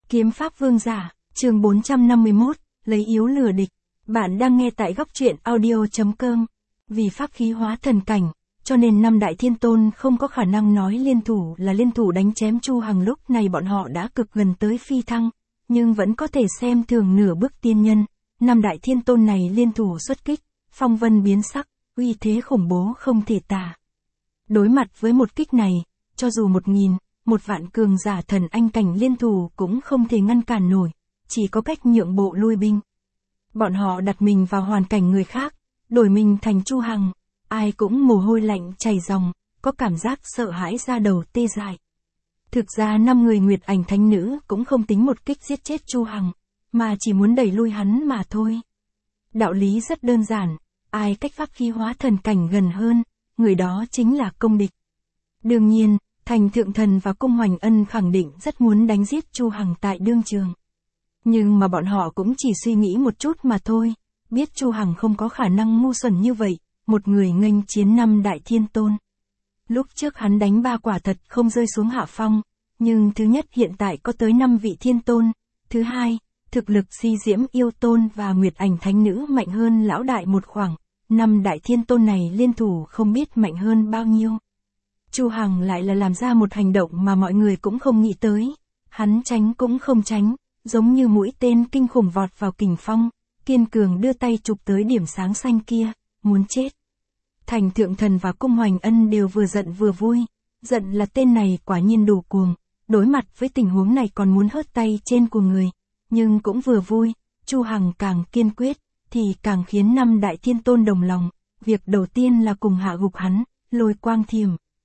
Kiếm pháp vương giả, chương 451, lấy yếu lừa địch. Bạn đang nghe tại góc truyện audio.com. Vì pháp khí hóa thần cảnh, cho nên năm đại thiên tôn không có khả năng nói liên thủ đánh chém Chu Hằng. Lúc này bọn họ đã cực gần tới phi thăng, nhưng vẫn có thể xem thường nửa bước tiên nhân. Năm đại thiên tôn này liên thủ xuất kích, phong vân biến sắc, uy thế khủng bố không thể tả. Đối mặt với một kích này, cho dù 1.000, 1.000 cường giả thần anh cảnh liên thủ cũng không thể ngăn cản nổi, chỉ có cách nhượng bộ lui binh. Bọn họ đặt mình vào hoàn cảnh người khác, đổi mình thành Chu Hằng, ai cũng mồ hôi lạnh chảy ròng, có cảm giác sợ hãi da đầu tê dại. Thực ra 5 người Nguyệt Ảnh Thánh Nữ cũng không tính một kích giết chết Chu Hằng, mà chỉ muốn đẩy lui hắn mà thôi. Đạo lý rất đơn giản, ai cách pháp khí hóa thần cảnh gần hơn, người đó chính là công địch. Đương nhiên, Thành Thượng Thần và Cung Hoành Ân khẳng định rất muốn đánh giết Chu Hằng tại đương trường. Nhưng mà bọn họ cũng chỉ suy nghĩ một chút mà thôi, biết Chu Hằng không có khả năng ngu xuẩn như vậy, một người nghênh chiến 5 đại thiên tôn. Lúc trước hắn đánh 3 quả thật không rơi xuống hạ phong, nhưng thứ nhất hiện tại có tới 5 vị thiên tôn, thứ hai, thực lực Si Diễm Yêu Tôn và Nguyệt Ảnh Thánh Nữ mạnh hơn lão đại một khoảng, 5 đại thiên tôn này liên thủ không biết mạnh hơn bao nhiêu. Chu Hằng lại là làm ra một hành động mà mọi người cũng không nghĩ tới, hắn tránh cũng không tránh, giống như mũi tên kinh khủng vọt vào kình phong, kiên cường đưa tay chụp tới điểm sáng xanh kia, muốn chết. Thành Thượng Thần và Cung Hoành Ân đều vừa giận vừa vui, giận là tên này quả nhiên đủ cuồng, đối mặt với tình huống này còn muốn hớt tay trên của người, nhưng cũng vừa vui, Chu Hằng càng kiên quyết, thì càng khiến 5 đại thiên tôn đồng lòng, việc đầu tiên là cùng hạ gục hắn, Lôi Quang Thiểm.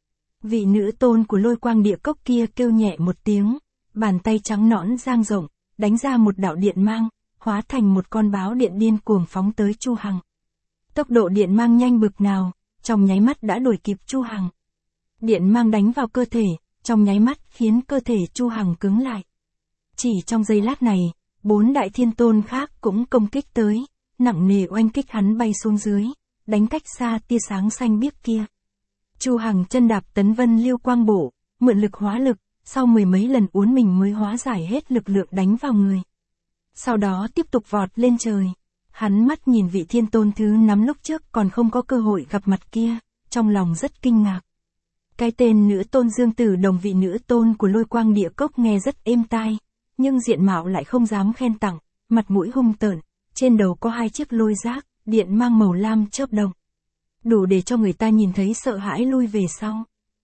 Vị nữ tôn của Lôi Quang Địa Cốc kia kêu nhẹ một tiếng, bàn tay trắng nõn dang rộng, đánh ra một đạo điện mang, hóa thành một con báo điện điên cuồng phóng tới Chu Hằng. Tốc độ điện mang nhanh bực nào, trong nháy mắt đã đuổi kịp Chu Hằng. Điện mang đánh vào cơ thể, trong nháy mắt khiến cơ thể Chu Hằng cứng lại. Chỉ trong giây lát này, 4 đại thiên tôn khác cũng công kích tới, nặng nề oanh kích hắn bay xuống dưới, đánh cách xa tia sáng xanh biếc kia. Chu Hằng chân đạp Tấn Vân Liêu Quang Bộ, mượn lực hóa lực, sau mười mấy lần uốn mình mới hóa giải hết lực lượng đánh vào người. Sau đó tiếp tục vọt lên trời. Hắn mắt nhìn vị thiên tôn thứ 5 lúc trước còn không có cơ hội gặp mặt kia, trong lòng rất kinh ngạc. Cái tên nữ tôn Dương Tử Đồng, vị nữ tôn của Lôi Quang Địa Cốc nghe rất êm tai, nhưng diện mạo lại không dám khen tặng, mặt mũi hung tợn, trên đầu có 2 chiếc lôi giác, điện mang màu lam chớp động. Đủ để cho người ta nhìn thấy sợ hãi lui về sau.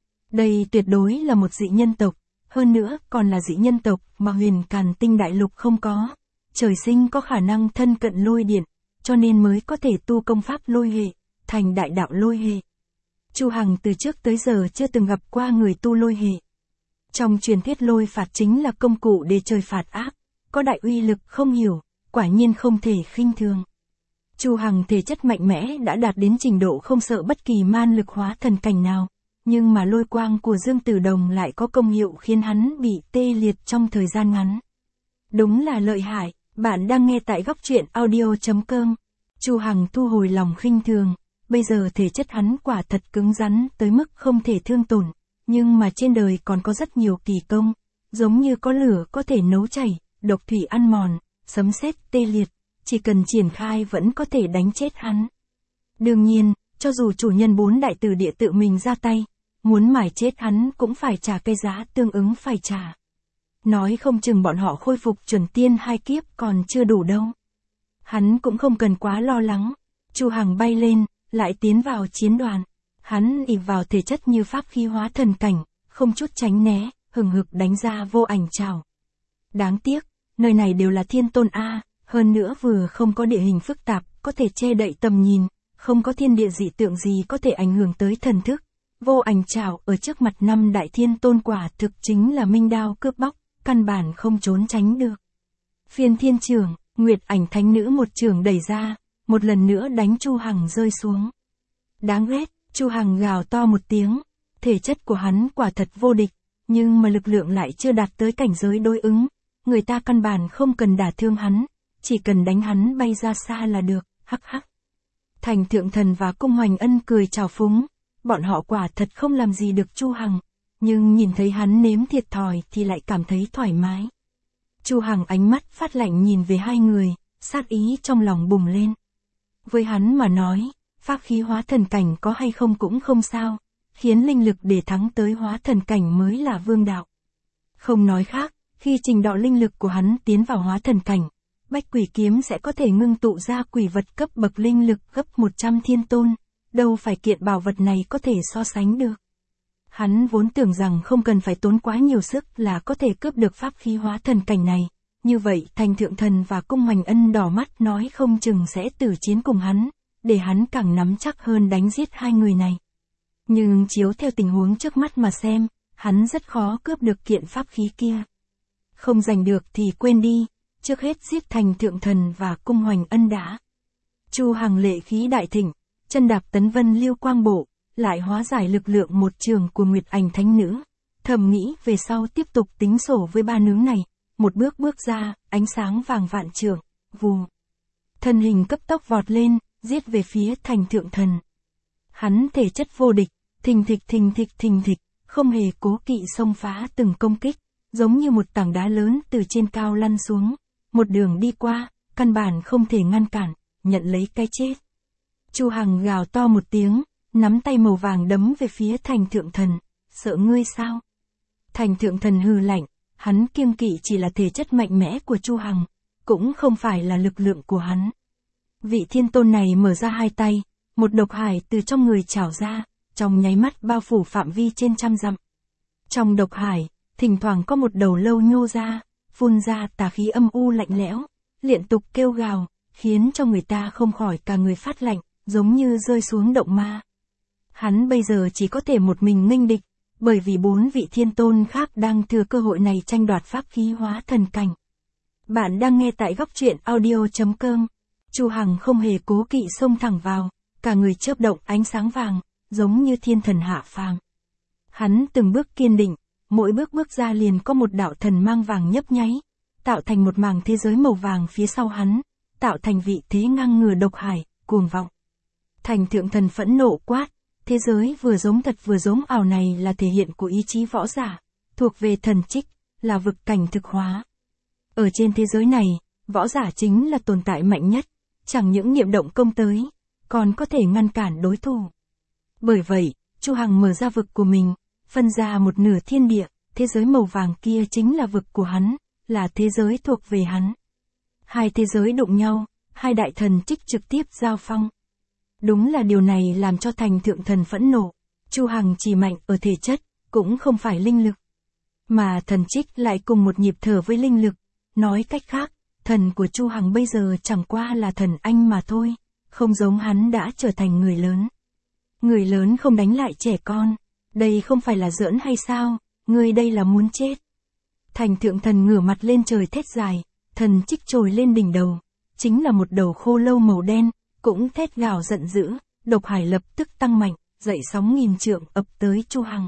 Đây tuyệt đối là một dị nhân tộc, hơn nữa còn là dị nhân tộc mà Huyền Càn Tinh Đại Lục không có. Trời sinh có khả năng thân cận lôi điện, cho nên mới có thể tu công pháp lôi hệ, thành đại đạo lôi hệ. Chu Hằng từ trước tới giờ chưa từng gặp qua người tu lôi hệ. Trong truyền thuyết lôi phạt chính là công cụ để trời phạt ác, có đại uy lực không hiểu, quả nhiên không thể khinh thường. Chu Hằng thể chất mạnh mẽ đã đạt đến trình độ không sợ bất kỳ man lực hóa thần cảnh nào, nhưng mà lôi quang của Dương Tử Đồng lại có công hiệu khiến hắn bị tê liệt trong thời gian ngắn. Đúng là lợi hại. Bạn đang nghe tại góc truyện audio.com. Chu Hằng thu hồi lòng khinh thường, bây giờ thể chất hắn quả thật cứng rắn tới mức không thể thương tổn, nhưng mà trên đời còn có rất nhiều kỳ công, giống như có lửa có thể nấu chảy, độc thủy ăn mòn, sấm sét tê liệt, chỉ cần triển khai vẫn có thể đánh chết hắn. Đương nhiên, cho dù chủ nhân 4 đại tử địa tự mình ra tay, muốn mài chết hắn cũng phải trả cái giá tương ứng phải trả. Nói không chừng bọn họ khôi phục chuẩn tiên 2 kiếp còn chưa đủ đâu. Hắn cũng không cần quá lo lắng. Chu Hằng bay lên, lại tiến vào chiến đoàn. Hắn ỷ vào thể chất như pháp khí hóa thần cảnh, không chút tránh né, hừng hực đánh ra vô ảnh trảo. Đáng tiếc, nơi này đều là thiên tôn A, hơn nữa vừa không có địa hình phức tạp, có thể che đậy tầm nhìn, không có thiên địa dị tượng gì có thể ảnh hưởng tới thần thức. Vô ảnh trảo ở trước mặt 5 đại thiên tôn quả thực chính là minh đao cướp bóc, căn bản không trốn tránh được. Phiên Thiên Trưởng, Nguyệt Ảnh Thánh Nữ một trường đẩy ra, một lần nữa đánh Chu Hằng rơi xuống. Đáng ghét, Chu Hằng gào to một tiếng, thể chất của hắn quả thật vô địch, nhưng mà lực lượng lại chưa đạt tới cảnh giới đối ứng, người ta căn bản không cần đả thương hắn, chỉ cần đánh hắn bay ra xa là được, hắc hắc. Thành Thượng Thần và Cung Hoành Ân cười trào phúng, bọn họ quả thật không làm gì được Chu Hằng, nhưng nhìn thấy hắn nếm thiệt thòi thì lại cảm thấy thoải mái. Chu Hằng ánh mắt phát lạnh nhìn về hai người, sát ý trong lòng bùng lên. Với hắn mà nói, pháp khí hóa thần cảnh có hay không cũng không sao, khiến linh lực để thắng tới hóa thần cảnh mới là vương đạo. Không nói khác, khi trình độ linh lực của hắn tiến vào hóa thần cảnh, Bách Quỷ Kiếm sẽ có thể ngưng tụ ra quỷ vật cấp bậc linh lực gấp 100 thiên tôn, đâu phải kiện bảo vật này có thể so sánh được. Hắn vốn tưởng rằng không cần phải tốn quá nhiều sức là có thể cướp được pháp khí hóa thần cảnh này, như vậy Thành Thượng Thần và Cung Hoành Ân đỏ mắt nói không chừng sẽ tử chiến cùng hắn, để hắn càng nắm chắc hơn đánh giết hai người này. Nhưng chiếu theo tình huống trước mắt mà xem, hắn rất khó cướp được kiện pháp khí kia. Không giành được thì quên đi, trước hết giết Thành Thượng Thần và Cung Hoành Ân đã. Chu Hằng lệ khí đại thịnh, chân đạp tấn vân lưu quang bộ, lại hóa giải lực lượng một trường của Nguyệt Ảnh Thánh Nữ. Thầm nghĩ về sau tiếp tục tính sổ với ba nướng này, một bước bước ra, ánh sáng vàng vạn trường, vù. Thân hình cấp tốc vọt lên, giết về phía Thành Thượng Thần. Hắn thể chất vô địch, thình thịch, không hề cố kỵ xông phá từng công kích, giống như một tảng đá lớn từ trên cao lăn xuống, một đường đi qua, căn bản không thể ngăn cản, nhận lấy cái chết. Chu Hằng gào to một tiếng, nắm tay màu vàng đấm về phía Thành Thượng Thần, sợ ngươi sao? Thành Thượng Thần hừ lạnh, hắn kiêng kỵ chỉ là thể chất mạnh mẽ của Chu Hằng, cũng không phải là lực lượng của hắn. Vị thiên tôn này mở ra hai tay, một độc hải từ trong người trào ra, trong nháy mắt bao phủ phạm vi trên trăm dặm. Trong độc hải, thỉnh thoảng có một đầu lâu nhô ra, phun ra tà khí âm u lạnh lẽo, liên tục kêu gào, khiến cho người ta không khỏi cả người phát lạnh, giống như rơi xuống động ma. Hắn bây giờ chỉ có thể một mình nghênh địch, bởi vì 4 vị thiên tôn khác đang thừa cơ hội này tranh đoạt pháp khí hóa thần cảnh. Bạn đang nghe tại góc truyện audio.com. Chu Hằng không hề cố kỵ xông thẳng vào, cả người chớp động ánh sáng vàng, giống như thiên thần hạ phàm. Hắn từng bước kiên định, mỗi bước bước ra liền có một đạo thần mang vàng nhấp nháy, tạo thành một mảng thế giới màu vàng phía sau hắn, tạo thành vị thế ngang ngửa độc hải, cuồng vọng. Thành Thượng Thần phẫn nộ quát, thế giới vừa giống thật vừa giống ảo này là thể hiện của ý chí võ giả, thuộc về thần trích, là vực cảnh thực hóa. Ở trên thế giới này, võ giả chính là tồn tại mạnh nhất, chẳng những niệm động công tới, còn có thể ngăn cản đối thủ. Bởi vậy, Chu Hằng mở ra vực của mình, phân ra một nửa thiên địa, thế giới màu vàng kia chính là vực của hắn, là thế giới thuộc về hắn. Hai thế giới đụng nhau, hai đại thần trích trực tiếp giao phong. Đúng là điều này làm cho Thành Thượng Thần phẫn nộ. Chu Hằng chỉ mạnh ở thể chất, cũng không phải linh lực. Mà thần trích lại cùng một nhịp thở với linh lực. Nói cách khác, thần của Chu Hằng bây giờ chẳng qua là thần anh mà thôi, không giống hắn đã trở thành người lớn. Người lớn không đánh lại trẻ con, đây không phải là giỡn hay sao, người đây là muốn chết. Thành Thượng Thần ngửa mặt lên trời thét dài, thần trích trồi lên đỉnh đầu, chính là một đầu khô lâu màu đen, cũng thét gào giận dữ, độc hải lập tức tăng mạnh, dậy sóng nghìn trượng ập tới Chu Hằng.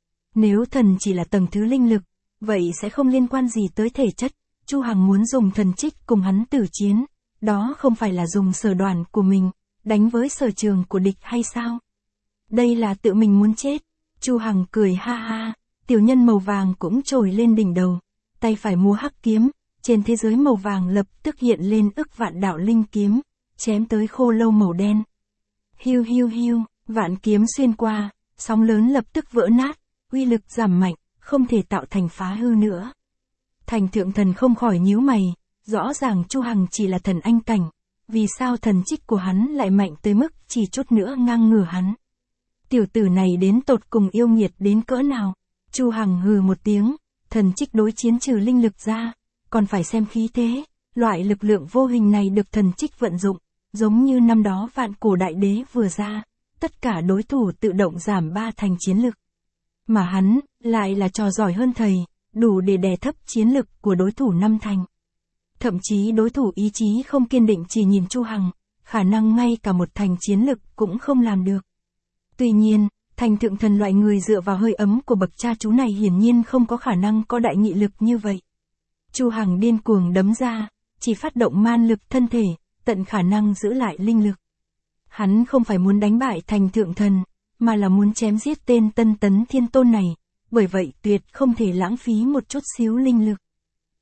Nếu thần chỉ là tầng thứ linh lực, vậy sẽ không liên quan gì tới thể chất. Chu Hằng muốn dùng thần trích cùng hắn tử chiến, đó không phải là dùng sở đoàn của mình, đánh với sở trường của địch hay sao? Đây là tự mình muốn chết. Chu Hằng cười ha ha, tiểu nhân màu vàng cũng trồi lên đỉnh đầu, tay phải múa hắc kiếm, trên thế giới màu vàng lập tức hiện lên ức vạn đạo linh kiếm, chém tới khô lâu màu đen. Hiu hiu hiu, vạn kiếm xuyên qua, sóng lớn lập tức vỡ nát, uy lực giảm mạnh, không thể tạo thành phá hư nữa. Thành Thượng Thần không khỏi nhíu mày, rõ ràng Chu Hằng chỉ là thần anh cảnh, vì sao thần trích của hắn lại mạnh tới mức chỉ chút nữa ngang ngửa hắn. Tiểu tử này đến tột cùng yêu nghiệt đến cỡ nào? Chu Hằng hừ một tiếng, thần trích đối chiến trừ linh lực ra, còn phải xem khí thế, loại lực lượng vô hình này được thần trích vận dụng, giống như năm đó vạn cổ đại đế vừa ra, tất cả đối thủ tự động giảm 3 thành chiến lực. Mà hắn, lại là trò giỏi hơn thầy, đủ để đè thấp chiến lực của đối thủ 5 thành. Thậm chí đối thủ ý chí không kiên định chỉ nhìn Chu Hằng, khả năng ngay cả một thành chiến lực cũng không làm được. Tuy nhiên, Thành Thượng Thần loại người dựa vào hơi ấm của bậc cha chú này hiển nhiên không có khả năng có đại nghị lực như vậy. Chu Hằng điên cuồng đấm ra, chỉ phát động man lực thân thể, tận khả năng giữ lại linh lực. Hắn không phải muốn đánh bại Thành Thượng Thần, mà là muốn chém giết tên Tân Tấn Thiên Tôn này, bởi vậy tuyệt không thể lãng phí một chút xíu linh lực.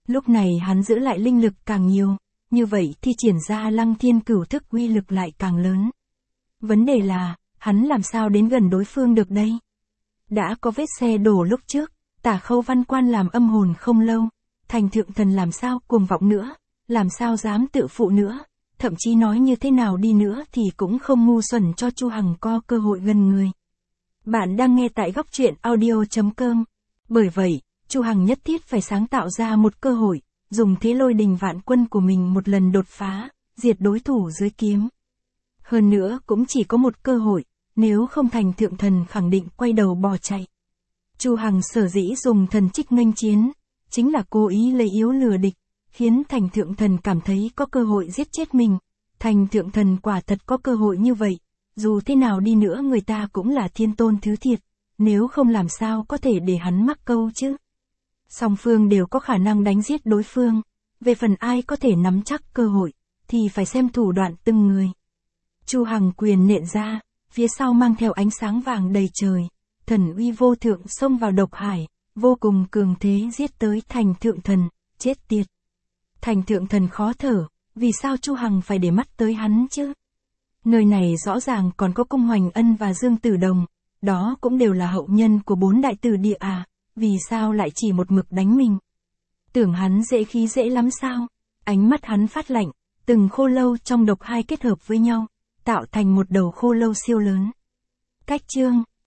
Lúc này hắn giữ lại linh lực càng nhiều, như vậy thì triển ra Lăng Thiên Cửu Thức uy lực lại càng lớn. Vấn đề là, hắn làm sao đến gần đối phương được đây? Đã có vết xe đổ lúc trước, Tả Khâu Văn Quan làm âm hồn không lâu, Thành Thượng Thần làm sao cuồng vọng nữa, làm sao dám tự phụ nữa, thậm chí nói như thế nào đi nữa thì cũng không ngu xuẩn cho Chu Hằng có cơ hội gần người. Bạn đang nghe tại góc truyện audio.com. Bởi vậy, Chu Hằng nhất thiết phải sáng tạo ra một cơ hội, dùng thế lôi đình vạn quân của mình một lần đột phá, diệt đối thủ dưới kiếm. Hơn nữa cũng chỉ có một cơ hội, nếu không Thành Thượng Thần khẳng định quay đầu bỏ chạy. Chu Hằng sở dĩ dùng thần trích nghênh chiến, chính là cố ý lấy yếu lừa địch, khiến Thành Thượng Thần cảm thấy có cơ hội giết chết mình. Thành Thượng Thần quả thật có cơ hội như vậy, dù thế nào đi nữa người ta cũng là thiên tôn thứ thiệt, nếu không làm sao có thể để hắn mắc câu chứ. Song phương đều có khả năng đánh giết đối phương, về phần ai có thể nắm chắc cơ hội, thì phải xem thủ đoạn từng người. Chu Hằng quyền nện ra, phía sau mang theo ánh sáng vàng đầy trời, thần uy vô thượng xông vào độc hải, vô cùng cường thế giết tới Thành Thượng Thần, chết tiệt. Thành Thượng Thần khó thở, vì sao Chu Hằng phải để mắt tới hắn chứ? Nơi này rõ ràng còn có Cung Hoành Ân và Dương Tử Đồng, đó cũng đều là hậu nhân của 4 đại tử địa à, vì sao lại chỉ một mực đánh mình? Tưởng hắn dễ khí dễ lắm sao? Ánh mắt hắn phát lạnh, từng khô lâu trong độc hai kết hợp với nhau, tạo thành một đầu khô lâu siêu lớn. Cách chương